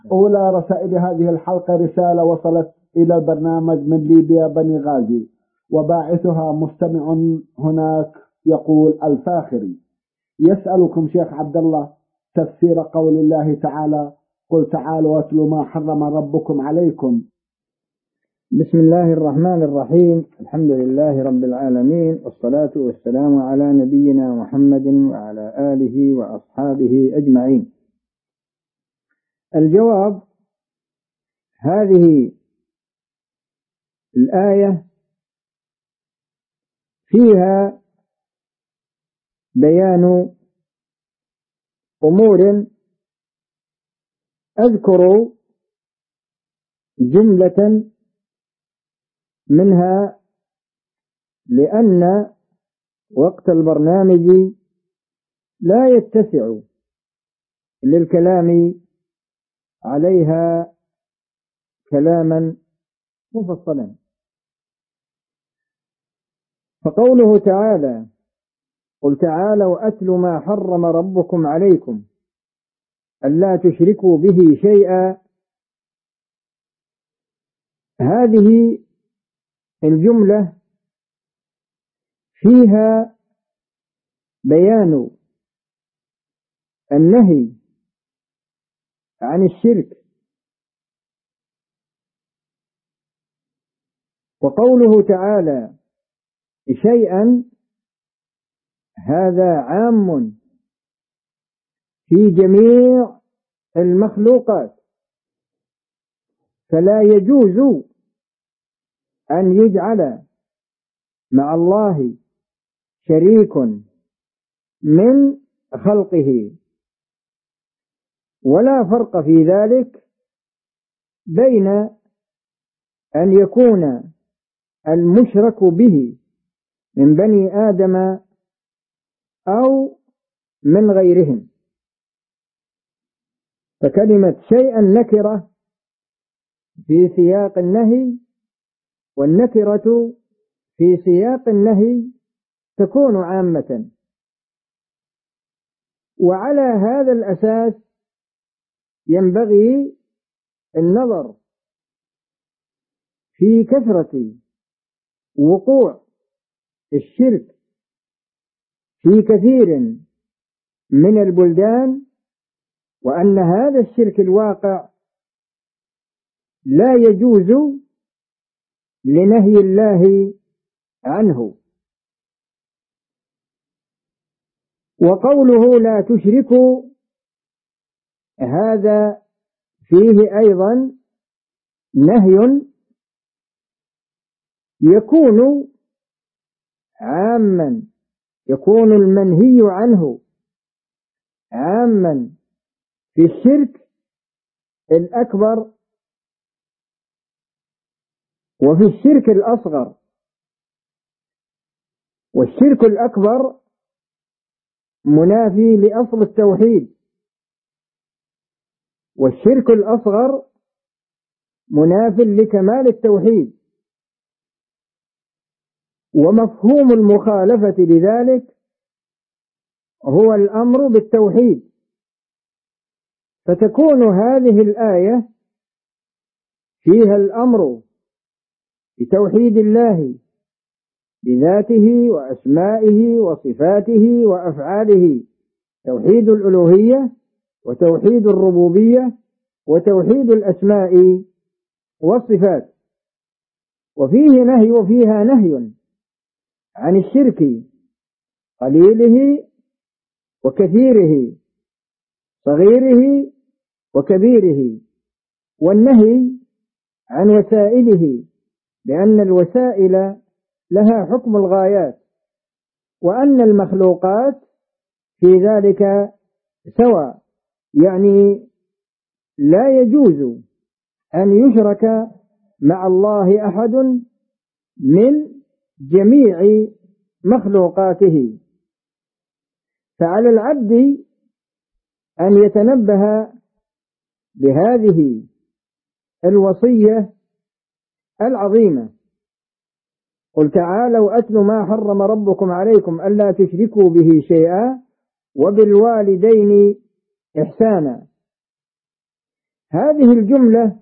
أولى رسائل هذه الحلقة رسالة وصلت إلى البرنامج من ليبيا بني غازي، وباعثها مستمع هناك يقول الفاخري يسألكم شيخ عبد الله تفسير قول الله تعالى: قل تعالوا واتلوا ما حرم ربكم عليكم. بسم الله الرحمن الرحيم. الحمد لله رب العالمين، والصلاة والسلام على نبينا محمد وعلى آله وأصحابه أجمعين. الجواب: هذه الآية فيها بيان أمور، أذكر جملة منها لأن وقت البرنامج لا يتسع للكلام عليها كلاما مفصلا. فقوله تعالى: قل تعالوا أتل ما حرم ربكم عليكم ألا تشركوا به شيئا، هذه الجملة فيها بيان النهي عن الشرك. وقوله تعالى شيئا هذا عام في جميع المخلوقات، فلا يجوز أن يجعل مع الله شريك من خلقه، ولا فرق في ذلك بين أن يكون المشرك به من بني آدم أو من غيرهم. فكلمة شيئا نكرة في سياق النهي، والنكرة في سياق النهي تكون عامة. وعلى هذا الأساس ينبغي النظر في كثرة وقوع الشرك في كثير من البلدان، وأن هذا الشرك الواقع لا يجوز لنهي الله عنه. وقوله لا تشركوا، هذا فيه أيضا نهي يكون عاما، يكون المنهي عنه عاما في الشرك الأكبر وفي الشرك الأصغر. والشرك الأكبر منافي لأصل التوحيد، والشرك الأصغر مناف لكمال التوحيد. ومفهوم المخالفة لذلك هو الأمر بالتوحيد. فتكون هذه الآية فيها الأمر بتوحيد الله بذاته وأسمائه وصفاته وأفعاله، توحيد الألوهية وتوحيد الربوبية وتوحيد الأسماء والصفات. وفيها نهي عن الشرك قليله وكثيره، صغيره وكبيره، والنهي عن وسائله، لأن الوسائل لها حكم الغايات، وأن المخلوقات في ذلك سواء، يعني لا يجوز أن يشرك مع الله أحد من جميع مخلوقاته. فعلى العبد أن يتنبه بهذه الوصية العظيمة: قل تعالوا أتلوا ما حرم ربكم عليكم ألا تشركوا به شيئا وبالوالدين إحسانا. هذه الجملة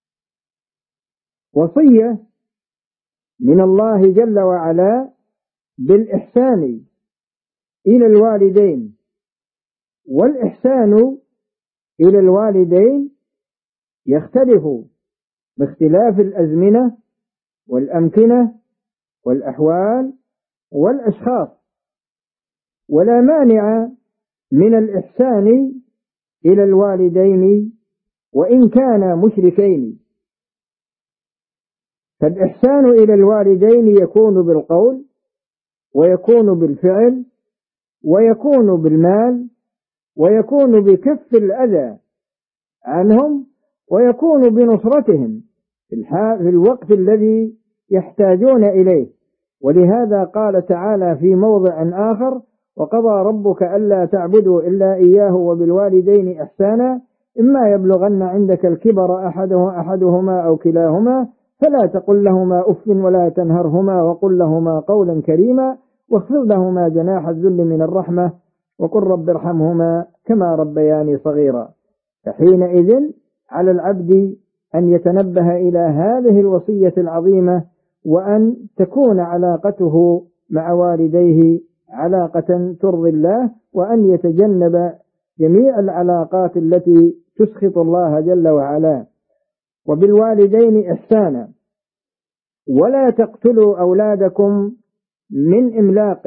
وصية من الله جل وعلا بالإحسان إلى الوالدين، والإحسان إلى الوالدين يختلف باختلاف الأزمنة والأمكنة والأحوال والأشخاص، ولا مانع من الإحسان إلى الوالدين وإن كانا مشركين. فالإحسان إلى الوالدين يكون بالقول، ويكون بالفعل، ويكون بالمال، ويكون بكف الأذى عنهم، ويكون بنصرتهم في الوقت الذي يحتاجون إليه. ولهذا قال تعالى في موضع آخر: وقضى ربك ألا تعبدوا إلا إياه وبالوالدين إحسانا إما يبلغن عندك الكبر أحدهما أو كلاهما فلا تقل لهما أف ولا تنهرهما وقل لهما قولا كريما واخفض لهما جناح الذل من الرحمة وقل رب ارحمهما كما ربياني صغيرا. فحينئذ على العبد أن يتنبه إلى هذه الوصية العظيمة، وأن تكون علاقته مع والديه علاقة ترضي الله، وأن يتجنب جميع العلاقات التي تسخط الله جل وعلا. وبالوالدين إحسانا، ولا تقتلوا أولادكم من إملاق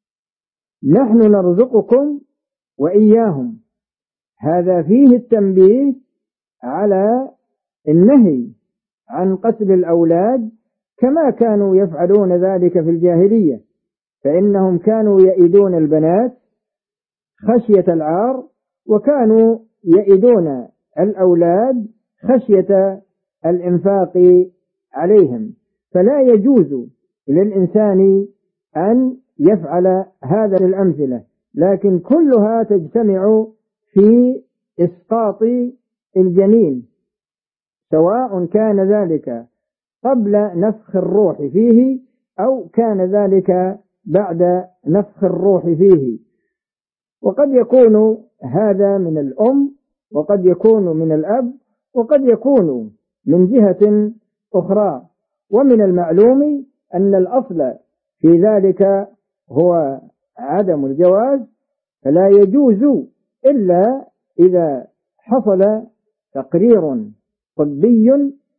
نحن نرزقكم وإياهم. هذا فيه التنبيه على النهي عن قتل الأولاد كما كانوا يفعلون ذلك في الجاهلية، فإنهم كانوا يئدون البنات خشية العار، وكانوا يئدون الأولاد خشية الإنفاق عليهم. فلا يجوز للإنسان أن يفعل هذا الأمثلة، لكن كلها تجتمع في إسقاط الجنين، سواء كان ذلك قبل نفخ الروح فيه أو كان ذلك بعد نفخ الروح فيه. وقد يكون هذا من الأم، وقد يكون من الأب، وقد يكون من جهة أخرى. ومن المعلوم أن الأصل في ذلك هو عدم الجواز، فلا يجوز إلا إذا حصل تقرير طبي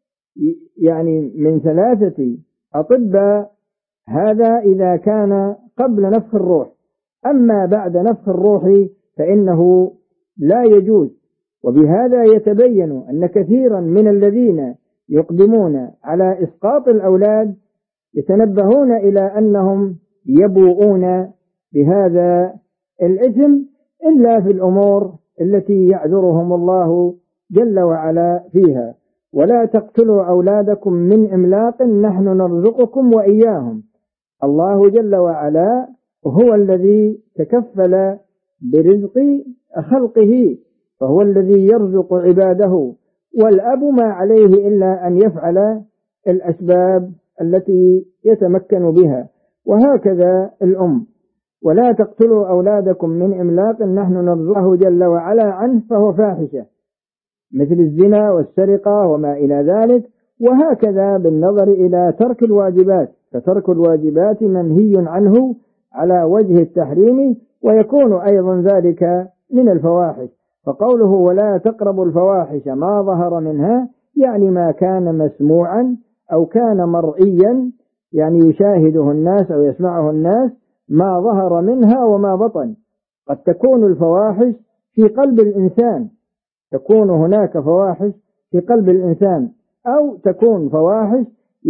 يعني من 3 أطباء، هذا إذا كان قبل نفخ الروح. أما بعد نفخ الروح فإنه لا يجوز. وبهذا يتبين أن كثيرا من الذين يقدمون على إسقاط الأولاد يتنبهون إلى أنهم يبوؤون بهذا الإثم إلا في الأمور التي يعذرهم الله جل وعلا فيها. ولا تقتلوا أولادكم من إملاق نحن نرزقكم وإياهم. الله جل وعلا هو الذي تكفل برزق خلقه، فهو الذي يرزق عباده، والأب ما عليه إلا أن يفعل الأسباب التي يتمكن بها، وهكذا الأم. ولا تقتلوا أولادكم من إملاق نحن نرزقه جل وعلا عنه فهو فاحشة، مثل الزنا والسرقة وما إلى ذلك. وهكذا بالنظر إلى ترك الواجبات، فترك الواجبات منهي عنه على وجه التحريم، ويكون أيضا ذلك من الفواحش. فقوله ولا تقربوا الفواحش ما ظهر منها يعني ما كان مسموعا أو كان مرئيا، يعني يشاهده الناس أو يسمعه الناس، ما ظهر منها وما بطن. قد تكون الفواحش في قلب الإنسان، تكون هناك فواحش في قلب الإنسان، أو تكون فواحش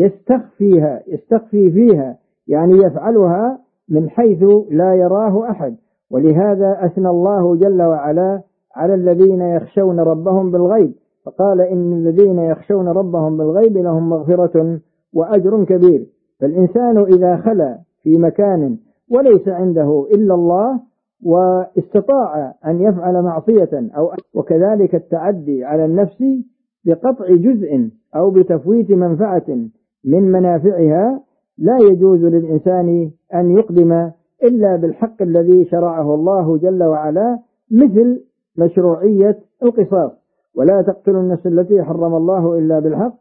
يستخفي فيها، يعني يفعلها من حيث لا يراه أحد. ولهذا أثنى الله جل وعلا على الذين يخشون ربهم بالغيب، فقال إن الذين يخشون ربهم بالغيب لهم مغفرة وأجر كبير. فالإنسان إذا خلا في مكان وليس عنده إلا الله واستطاع أن يفعل معصية وكذلك التعدي على النفس بقطع جزء أو بتفويت منفعة من منافعها، لا يجوز للإنسان أن يقدم إلا بالحق الذي شرعه الله جل وعلا، مثل مشروعية القصاص. ولا تقتلوا النفس التي حرم الله إلا بالحق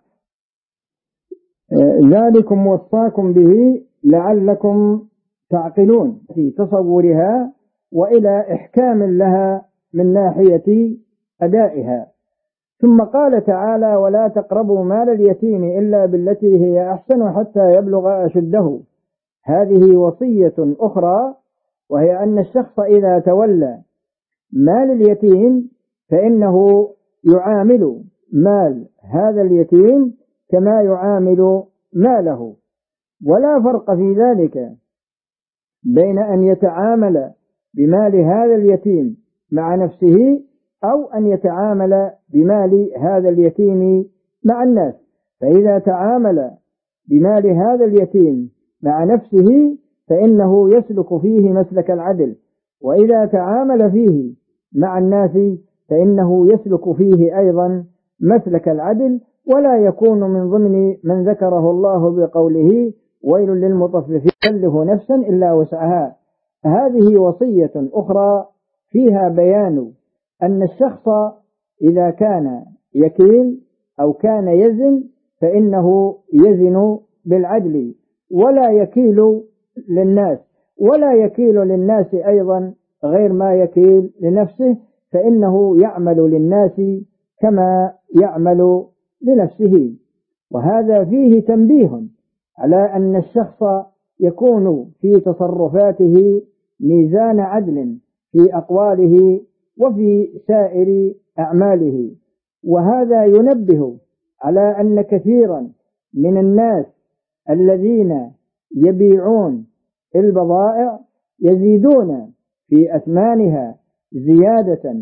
ذلكم وصاكم به لعلكم تعقلون في تصورها وإلى إحكام لها من ناحية أدائها. ثم قال تعالى ولا تقربوا مال اليتيم إلا بالتي هي أحسن حتى يبلغ أشده. هذه وصية أخرى، وهي أن الشخص إذا تولى مال اليتيم فإنه يعامل مال هذا اليتيم كما يعامل ماله، ولا فرق في ذلك بين أن يتعامل بمال هذا اليتيم مع نفسه أو أن يتعامل بمال هذا اليتيم مع الناس. فإذا تعامل بمال هذا اليتيم مع نفسه فإنه يسلك فيه مسلك العدل، وإذا تعامل فيه مع الناس فإنه يسلك فيه أيضا مسلك العدل، ولا يكون من ضمن من ذكره الله بقوله ويل للمطففين يكلف نفسا إلا وسعها. هذه وصية أخرى فيها بيان أن الشخص إذا كان يكيل أو كان يزن فإنه يزن بالعدل ولا يكيل للناس، ولا يكيل للناس أيضا غير ما يكيل لنفسه، فإنه يعمل للناس كما يعمل لنفسه. وهذا فيه تنبيه على أن الشخص يكون في تصرفاته ميزان عدل في أقواله وفي سائر أعماله. وهذا ينبه على أن كثيرا من الناس الذين يبيعون البضائع يزيدون في أثمانها زيادة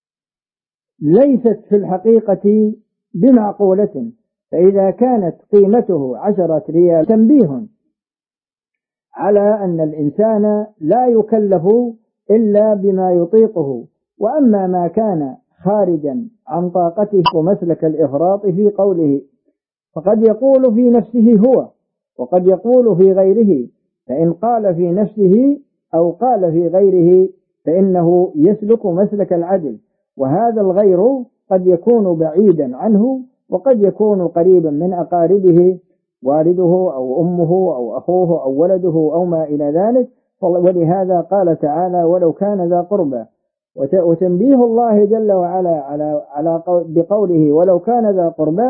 ليست في الحقيقة بمعقولة، فإذا كانت قيمته 10 ريال تنبيه على أن الإنسان لا يكلف إلا بما يطيقه، وأما ما كان خارجا عن طاقته ومسلك الإفراط في قوله فقد يقول في نفسه هو وقد يقول في غيره، فإن قال في نفسه أو قال في غيره فإنه يسلك مسلك العدل. وهذا الغير قد يكون بعيدا عنه وقد يكون قريبا من أقاربه، والده أو أمه أو أخوه أو ولده أو ما إلى ذلك. ولهذا قال تعالى ولو كان ذا قربى. وتنبيه الله جل وعلا بقوله ولو كان ذا قربى،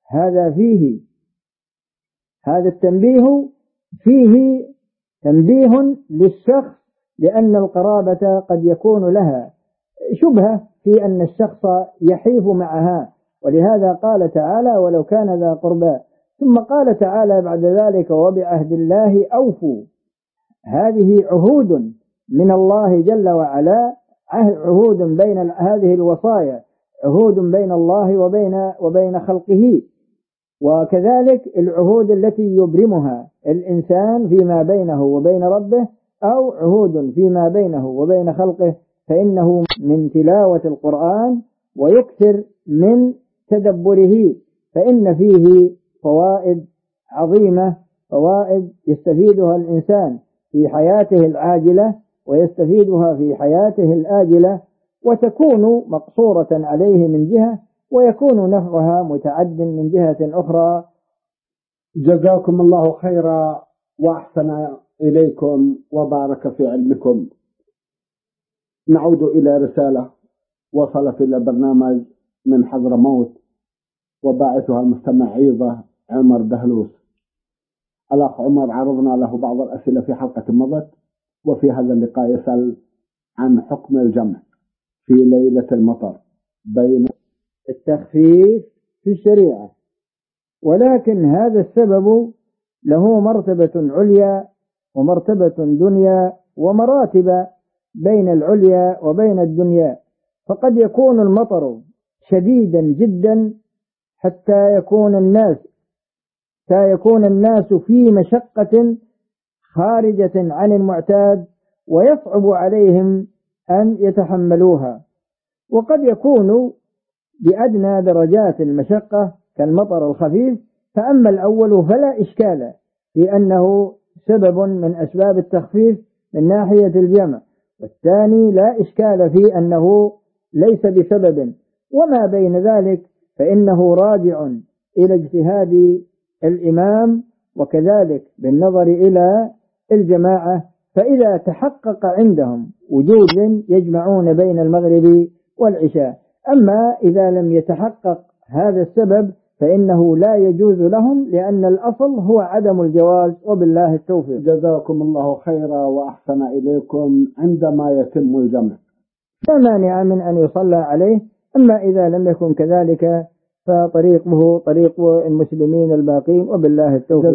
هذا التنبيه فيه تنبيه للشخص، لأن القرابة قد يكون لها شبهة في أن الشخص يحيف معها، ولهذا قال تعالى ولو كان ذا قربى. ثم قال تعالى بعد ذلك وبعهد الله أوفوا. هذه عهود من الله جل وعلا، عهود بين هذه الوصايا، عهود بين الله وبين خلقه، وكذلك العهود التي يبرمها الإنسان فيما بينه وبين ربه أو عهود فيما بينه وبين خلقه، فإنه من تلاوة القرآن ويكثر من تدبره، فإن فيه فوائد عظيمة، فوائد يستفيدها الإنسان في حياته العاجلة ويستفيدها في حياته الآجلة، وتكون مقصورة عليه من جهة ويكون نفعها متعد من جهة أخرى. جزاكم الله خيرا وأحسن إليكم وبارك في علمكم. نعود إلى رسالة وصلت إلى برنامج من حضرموت وباعثها المستمع عيضة عمر دهلوس. الأخ عمر عرضنا له بعض الأسئلة في حلقة مضت، وفي هذا اللقاء يسأل عن حكم الجمع في ليلة المطر بين التخفيف في الشريعة، ولكن هذا السبب له مرتبة عليا ومرتبة دنيا ومراتب بين العليا وبين الدنيا. فقد يكون المطر شديدا جدا حتى يكون الناس في مشقة خارجة عن المعتاد ويصعب عليهم أن يتحملوها، وقد يكون بأدنى درجات المشقة كالمطر الخفيف. فأما الأول فلا إشكال في أنه سبب من أسباب التخفيف من ناحية الجمع، والثاني لا إشكال في أنه ليس بسبب. وما بين ذلك فإنه راجع إلى اجتهاد الإمام، وكذلك بالنظر إلى الجماعة. فإذا تحقق عندهم وجود يجمعون بين المغرب والعشاء. أما إذا لم يتحقق هذا السبب فإنه لا يجوز لهم، لأن الأصل هو عدم الجواز، وبالله التوفيق. جزاكم الله خيرا وأحسن إليكم. عندما يتم الجمع لا مانع من أن يصلى عليه، أما إذا لم يكن كذلك فطريقه طريق المسلمين الباقين، وبالله التوفيق.